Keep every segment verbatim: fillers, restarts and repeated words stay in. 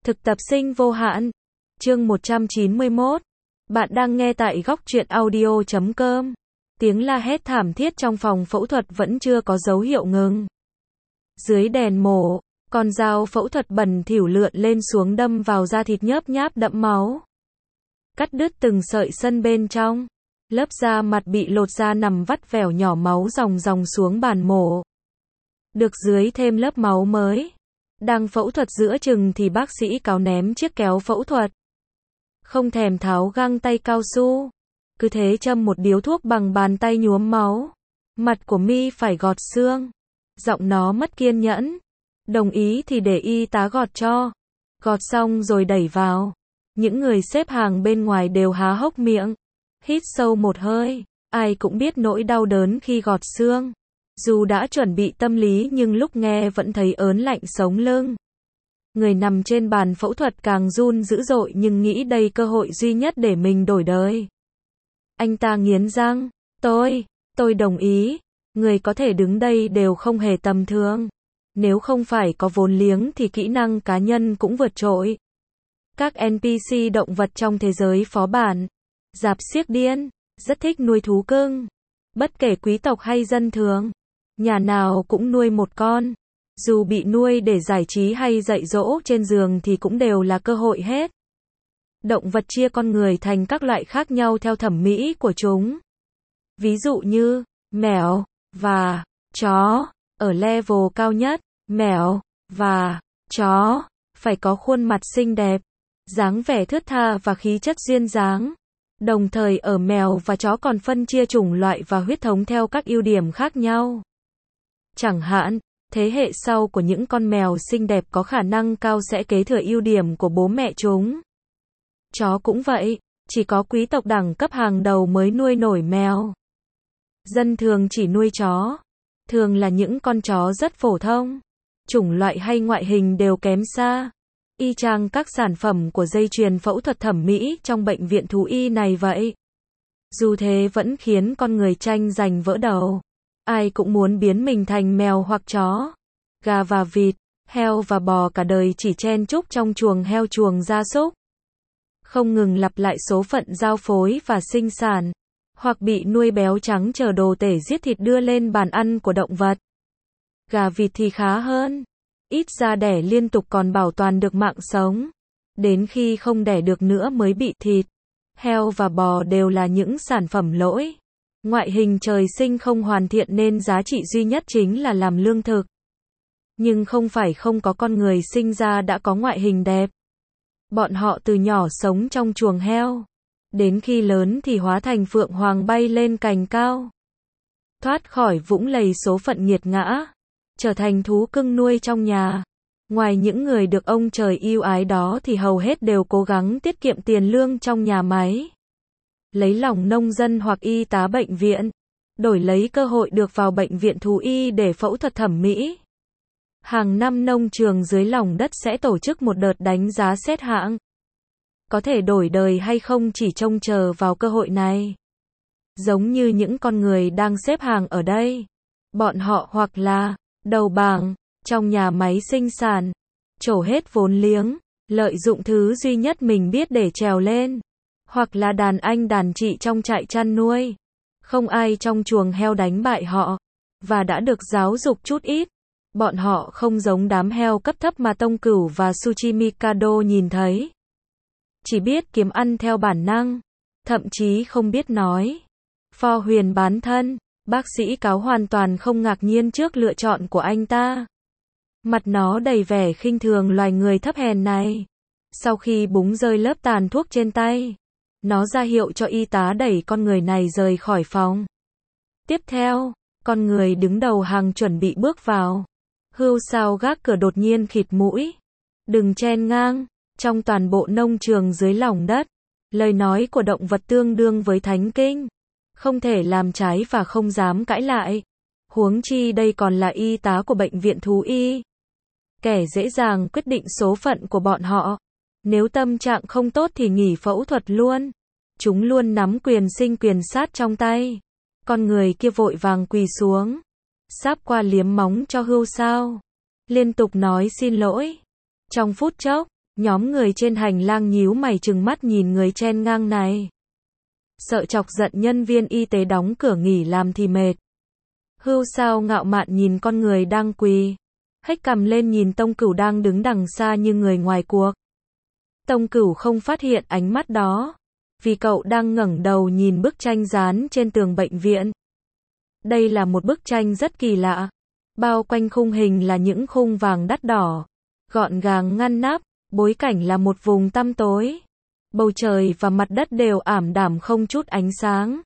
Thực tập sinh vô hạn. Chương một trăm chín mươi mốt. Bạn đang nghe tại góc truyện audio chấm com. Tiếng la hét thảm thiết trong phòng phẫu thuật vẫn chưa có dấu hiệu ngừng. Dưới đèn mổ, con dao phẫu thuật bẩn thỉu lượn lên xuống đâm vào da thịt nhớp nháp đẫm máu. Cắt đứt từng sợi sân bên trong. Lớp da mặt bị lột ra nằm vắt vẻo nhỏ máu ròng ròng xuống bàn mổ. Được dưới thêm lớp máu mới. Đang phẫu thuật giữa chừng thì bác sĩ cáo ném chiếc kéo phẫu thuật. Không thèm tháo găng tay cao su. Cứ thế châm một điếu thuốc bằng bàn tay nhuốm máu. Mặt của mi phải gọt xương. Giọng nó mất kiên nhẫn. Đồng ý thì để y tá gọt cho. Gọt xong rồi đẩy vào. Những người xếp hàng bên ngoài đều há hốc miệng. Hít sâu một hơi. Ai cũng biết nỗi đau đớn khi gọt xương. Dù đã chuẩn bị tâm lý nhưng lúc nghe vẫn thấy ớn lạnh sống lưng. Người nằm trên bàn phẫu thuật càng run dữ dội nhưng nghĩ đây cơ hội duy nhất để mình đổi đời. Anh ta nghiến răng. Tôi, tôi đồng ý. Người có thể đứng đây đều không hề tầm thường. Nếu không phải có vốn liếng thì kỹ năng cá nhân cũng vượt trội. Các en pê xê động vật trong thế giới phó bản. Rạp xiếc điên. Rất thích nuôi thú cưng. Bất kể quý tộc hay dân thường. Nhà nào cũng nuôi một con. Dù bị nuôi để giải trí hay dạy dỗ trên giường thì cũng đều là cơ hội hết. Động vật chia con người thành các loại khác nhau theo thẩm mỹ của chúng. Ví dụ như, mèo, và, chó. Ở level cao nhất, mèo, và, chó, phải có khuôn mặt xinh đẹp, dáng vẻ thướt tha và khí chất duyên dáng. Đồng thời ở mèo và chó còn phân chia chủng loại và huyết thống theo các ưu điểm khác nhau. Chẳng hạn, thế hệ sau của những con mèo xinh đẹp có khả năng cao sẽ kế thừa ưu điểm của bố mẹ chúng. Chó cũng vậy, chỉ có quý tộc đẳng cấp hàng đầu mới nuôi nổi mèo. Dân thường chỉ nuôi chó. Thường là những con chó rất phổ thông. Chủng loại hay ngoại hình đều kém xa. Y chang các sản phẩm của dây chuyền phẫu thuật thẩm mỹ trong bệnh viện thú y này vậy. Dù thế vẫn khiến con người tranh giành vỡ đầu. Ai cũng muốn biến mình thành mèo hoặc chó. Gà và vịt, heo và bò cả đời chỉ chen chúc trong chuồng heo chuồng gia súc. Không ngừng lặp lại số phận giao phối và sinh sản. Hoặc bị nuôi béo trắng chờ đồ tể giết thịt đưa lên bàn ăn của động vật. Gà vịt thì khá hơn. Ít ra đẻ liên tục còn bảo toàn được mạng sống. Đến khi không đẻ được nữa mới bị thịt. Heo và bò đều là những sản phẩm lỗi. Ngoại hình trời sinh không hoàn thiện nên giá trị duy nhất chính là làm lương thực. Nhưng không phải không có con người sinh ra đã có ngoại hình đẹp. Bọn họ từ nhỏ sống trong chuồng heo. Đến khi lớn thì hóa thành phượng hoàng bay lên cành cao. Thoát khỏi vũng lầy số phận nghiệt ngã. Trở thành thú cưng nuôi trong nhà. Ngoài những người được ông trời yêu ái đó thì hầu hết đều cố gắng tiết kiệm tiền lương trong nhà máy. Lấy lòng nông dân hoặc y tá bệnh viện. Đổi lấy cơ hội được vào bệnh viện thú y để phẫu thuật thẩm mỹ. Hàng năm nông trường dưới lòng đất sẽ tổ chức một đợt đánh giá xét hạng. Có thể đổi đời hay không chỉ trông chờ vào cơ hội này. Giống như những con người đang xếp hàng ở đây. Bọn họ hoặc là đầu bảng trong nhà máy sinh sản, trổ hết vốn liếng, lợi dụng thứ duy nhất mình biết để trèo lên. Hoặc là đàn anh đàn chị trong trại chăn nuôi. Không ai trong chuồng heo đánh bại họ. Và đã được giáo dục chút ít. Bọn họ không giống đám heo cấp thấp mà Tông Cửu và Suchi Mikado nhìn thấy. Chỉ biết kiếm ăn theo bản năng. Thậm chí không biết nói. Pho Huyền bán thân. Bác sĩ cáo hoàn toàn không ngạc nhiên trước lựa chọn của anh ta. Mặt nó đầy vẻ khinh thường loài người thấp hèn này. Sau khi búng rơi lớp tàn thuốc trên tay, nó ra hiệu cho y tá đẩy con người này rời khỏi phòng. Tiếp theo, con người đứng đầu hàng chuẩn bị bước vào. Hưu sao gác cửa đột nhiên khịt mũi. Đừng chen ngang. Trong toàn bộ nông trường dưới lòng đất, lời nói của động vật tương đương với thánh kinh. Không thể làm trái và không dám cãi lại. Huống chi đây còn là y tá của bệnh viện thú y. Kẻ dễ dàng quyết định số phận của bọn họ. Nếu tâm trạng không tốt thì nghỉ phẫu thuật luôn. Chúng luôn nắm quyền sinh quyền sát trong tay. Con người kia vội vàng quỳ xuống. Sáp qua liếm móng cho Hưu sao. Liên tục nói xin lỗi. Trong phút chốc, Nhóm người trên hành lang nhíu mày trừng mắt nhìn người chen ngang này. Sợ chọc giận nhân viên y tế đóng cửa nghỉ làm thì mệt. Hưu Sao ngạo mạn nhìn con người đang quỳ. Hếch cằm lên nhìn Tông Cửu đang đứng đằng xa như người ngoài cuộc. Tông Cửu không phát hiện ánh mắt đó. Vì cậu đang ngẩng đầu nhìn bức tranh dán trên tường bệnh viện. Đây là một bức tranh rất kỳ lạ. Bao quanh khung hình là những khung vàng đắt đỏ. Gọn gàng ngăn nắp. Bối cảnh là một vùng tăm tối. Bầu trời và mặt đất đều ảm đạm không chút ánh sáng.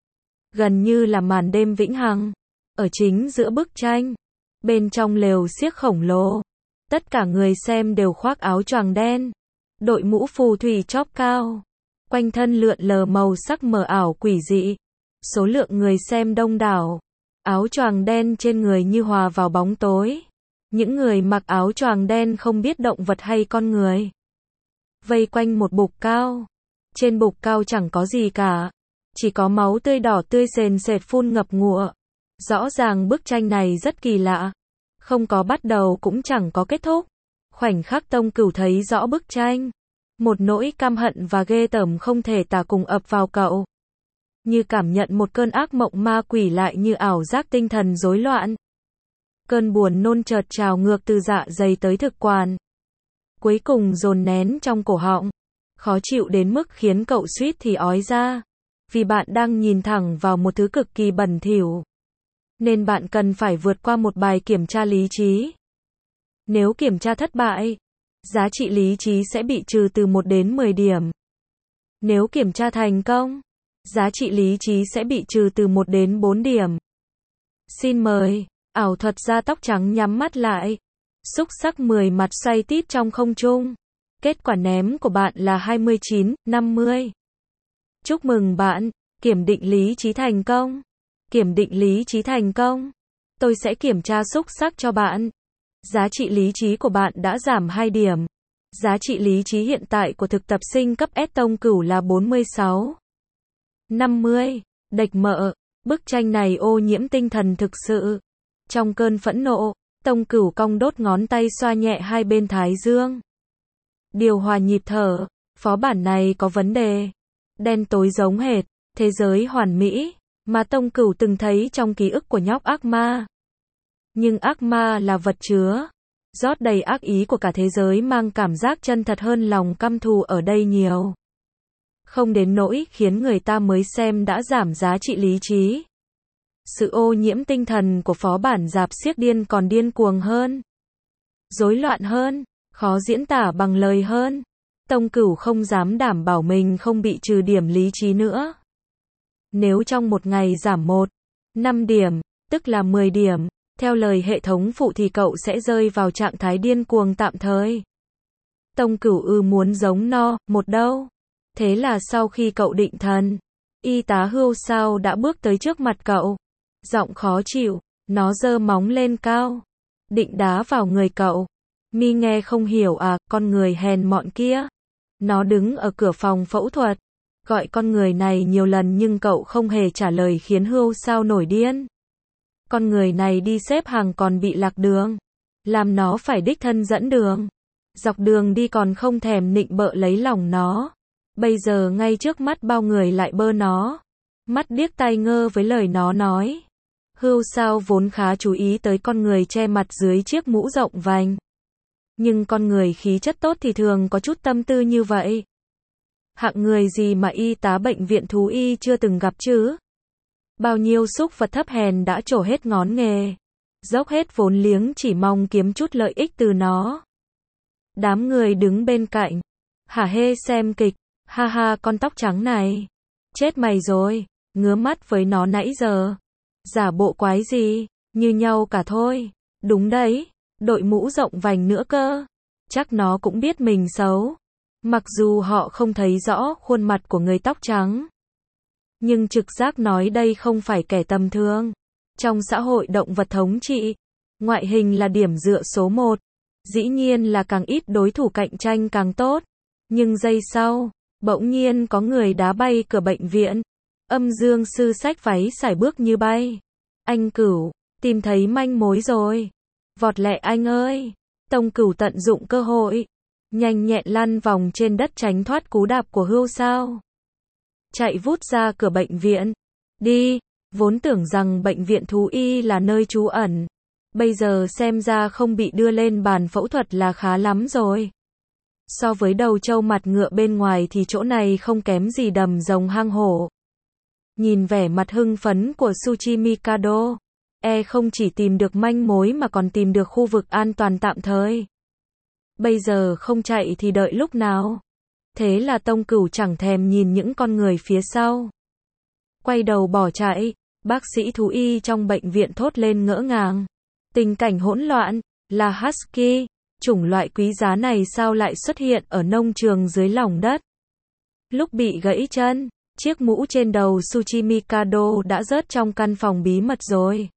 Gần như là màn đêm vĩnh hằng. Ở chính giữa bức tranh, bên trong lều xiếc khổng lồ, tất cả người xem đều khoác áo choàng đen, đội mũ phù thủy chóp cao, quanh thân lượn lờ màu sắc mờ ảo quỷ dị. Số lượng người xem đông đảo, áo choàng đen trên người như hòa vào bóng tối. Những người mặc áo choàng đen không biết động vật hay con người. Vây quanh một bục cao. Trên bục cao chẳng có gì cả. Chỉ có máu tươi đỏ tươi sền sệt phun ngập ngụa. Rõ ràng bức tranh này rất kỳ lạ. Không có bắt đầu cũng chẳng có kết thúc. Khoảnh khắc Tông Cửu thấy rõ bức tranh. Một nỗi căm hận và ghê tởm không thể tả cùng ập vào cậu. Như cảm nhận một cơn ác mộng ma quỷ lại như ảo giác tinh thần rối loạn. Cơn buồn nôn chợt trào ngược từ dạ dày tới thực quản. Cuối cùng dồn nén trong cổ họng. Khó chịu đến mức khiến cậu suýt thì ói ra. Vì bạn đang nhìn thẳng vào một thứ cực kỳ bẩn thỉu. Nên bạn cần phải vượt qua một bài kiểm tra lý trí. Nếu kiểm tra thất bại, giá trị lý trí sẽ bị trừ từ một đến mười điểm. Nếu kiểm tra thành công, giá trị lý trí sẽ bị trừ từ một đến bốn điểm. Xin mời, ảo thuật gia tóc trắng nhắm mắt lại. Xúc sắc mười mặt xoay tít trong không trung. Kết quả ném của bạn là hai mươi chín, năm mươi. Chúc mừng bạn, kiểm định lý trí thành công. Kiểm định lý trí thành công. Tôi sẽ kiểm tra xúc sắc cho bạn. Giá trị lý trí của bạn đã giảm hai điểm. Giá trị lý trí hiện tại của thực tập sinh cấp S Tông Cửu là bốn mươi sáu. năm mươi. Đệch mợ. Bức tranh này ô nhiễm tinh thần thực sự. Trong cơn phẫn nộ, Tông Cửu cong đốt ngón tay xoa nhẹ hai bên thái dương. Điều hòa nhịp thở. Phó bản này có vấn đề. Đen tối giống hệt thế giới hoàn mỹ mà Tông Cửu từng thấy trong ký ức của nhóc ác ma. Nhưng ác ma là vật chứa rót đầy ác ý của cả thế giới, mang cảm giác chân thật hơn lòng căm thù ở đây nhiều. Không đến nỗi khiến người ta mới xem đã giảm giá trị lý trí. Sự ô nhiễm tinh thần của phó bản rạp xiếc điên còn điên cuồng hơn. Rối loạn hơn, khó diễn tả bằng lời hơn. Tông Cửu không dám đảm bảo mình không bị trừ điểm lý trí nữa. Nếu trong một ngày giảm một, năm điểm, tức là mười điểm, theo lời hệ thống phụ thì cậu sẽ rơi vào trạng thái điên cuồng tạm thời. Tông Cửu ư muốn giống no, một đâu. Thế là sau khi cậu định thần, y tá Hưu Sao đã bước tới trước mặt cậu. Giọng khó chịu, nó giơ móng lên cao. Định đá vào người cậu. Mi nghe không hiểu à, con người hèn mọn kia. Nó đứng ở cửa phòng phẫu thuật. Gọi con người này nhiều lần nhưng cậu không hề trả lời khiến Hưu Sao nổi điên. Con người này đi xếp hàng còn bị lạc đường. Làm nó phải đích thân dẫn đường. Dọc đường đi còn không thèm nịnh bợ lấy lòng nó. Bây giờ ngay trước mắt bao người lại bơ nó. Mắt điếc tai ngơ với lời nó nói. Hưu Sao vốn khá chú ý tới con người che mặt dưới chiếc mũ rộng vành. Nhưng con người khí chất tốt thì thường có chút tâm tư như vậy. Hạng người gì mà y tá bệnh viện thú y chưa từng gặp chứ? Bao nhiêu súc vật thấp hèn đã trổ hết ngón nghề. Dốc hết vốn liếng chỉ mong kiếm chút lợi ích từ nó. Đám người đứng bên cạnh. Hả hê xem kịch. Ha ha con tóc trắng này. Chết mày rồi. Ngứa mắt với nó nãy giờ. Giả bộ quái gì. Như nhau cả thôi. Đúng đấy. Đội mũ rộng vành nữa cơ. Chắc nó cũng biết mình xấu. Mặc dù họ không thấy rõ khuôn mặt của người tóc trắng. Nhưng trực giác nói đây không phải kẻ tầm thường. Trong xã hội động vật thống trị, ngoại hình là điểm dựa số một. Dĩ nhiên là càng ít đối thủ cạnh tranh càng tốt. Nhưng giây sau, bỗng nhiên có người đá bay cửa bệnh viện. Âm dương sư xách váy sải bước như bay. Anh Cửu, tìm thấy manh mối rồi. Vọt lẹ anh ơi. Tông Cửu tận dụng cơ hội. nhanh nhẹn lăn vòng trên đất tránh thoát cú đạp của Hưu Sao. Chạy vút ra cửa bệnh viện. Đi, vốn tưởng rằng bệnh viện thú y là nơi trú ẩn. Bây giờ xem ra không bị đưa lên bàn phẫu thuật là khá lắm rồi. So với đầu trâu mặt ngựa bên ngoài thì chỗ này không kém gì đầm rồng hang hổ. Nhìn vẻ mặt hưng phấn của Tsuchi Mikado, e không chỉ tìm được manh mối mà còn tìm được khu vực an toàn tạm thời. Bây giờ không chạy thì đợi lúc nào? Thế là Tông Cửu chẳng thèm nhìn những con người phía sau. Quay đầu bỏ chạy, bác sĩ thú y trong bệnh viện thốt lên ngỡ ngàng. Tình cảnh hỗn loạn, là Husky, chủng loại quý giá này sao lại xuất hiện ở nông trường dưới lòng đất? Lúc bị gãy chân, chiếc mũ trên đầu Tsuchi Mikado đã rớt trong căn phòng bí mật rồi.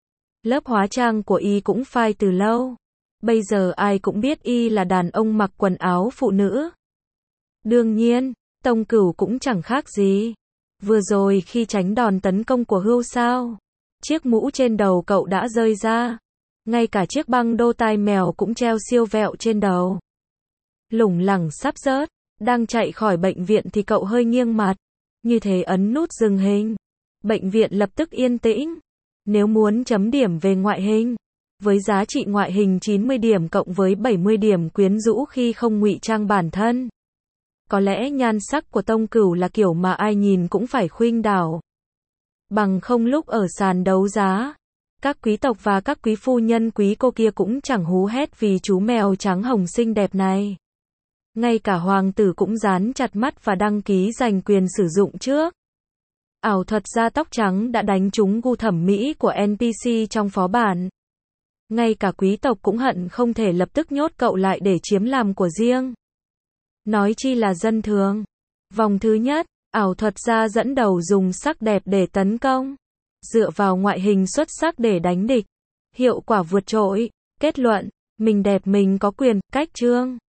Lớp hóa trang của y cũng phai từ lâu. Bây giờ ai cũng biết y là đàn ông mặc quần áo phụ nữ. Đương nhiên, Tông Cửu cũng chẳng khác gì. Vừa rồi khi tránh đòn tấn công của Hưu Sao, chiếc mũ trên đầu cậu đã rơi ra. Ngay cả chiếc băng đô tai mèo cũng treo siêu vẹo trên đầu. Lủng lẳng sắp rớt, đang chạy khỏi bệnh viện thì cậu hơi nghiêng mặt. Như thế ấn nút dừng hình. Bệnh viện lập tức yên tĩnh. Nếu muốn chấm điểm về ngoại hình, với giá trị ngoại hình chín mươi điểm cộng với bảy mươi điểm quyến rũ khi không ngụy trang bản thân, có lẽ nhan sắc của Tông Cửu là kiểu mà ai nhìn cũng phải khuynh đảo. Bằng không lúc ở sàn đấu giá, các quý tộc và các quý phu nhân quý cô kia cũng chẳng hú hét vì chú mèo trắng hồng xinh đẹp này. Ngay cả hoàng tử cũng dán chặt mắt và đăng ký giành quyền sử dụng trước. Ảo thuật gia tóc trắng đã đánh trúng gu thẩm mỹ của en pê xê trong phó bản. Ngay cả quý tộc cũng hận không thể lập tức nhốt cậu lại để chiếm làm của riêng. Nói chi là dân thường. Vòng thứ nhất, ảo thuật gia dẫn đầu dùng sắc đẹp để tấn công. Dựa vào ngoại hình xuất sắc để đánh địch. Hiệu quả vượt trội. Kết luận, mình đẹp mình có quyền, cách chương.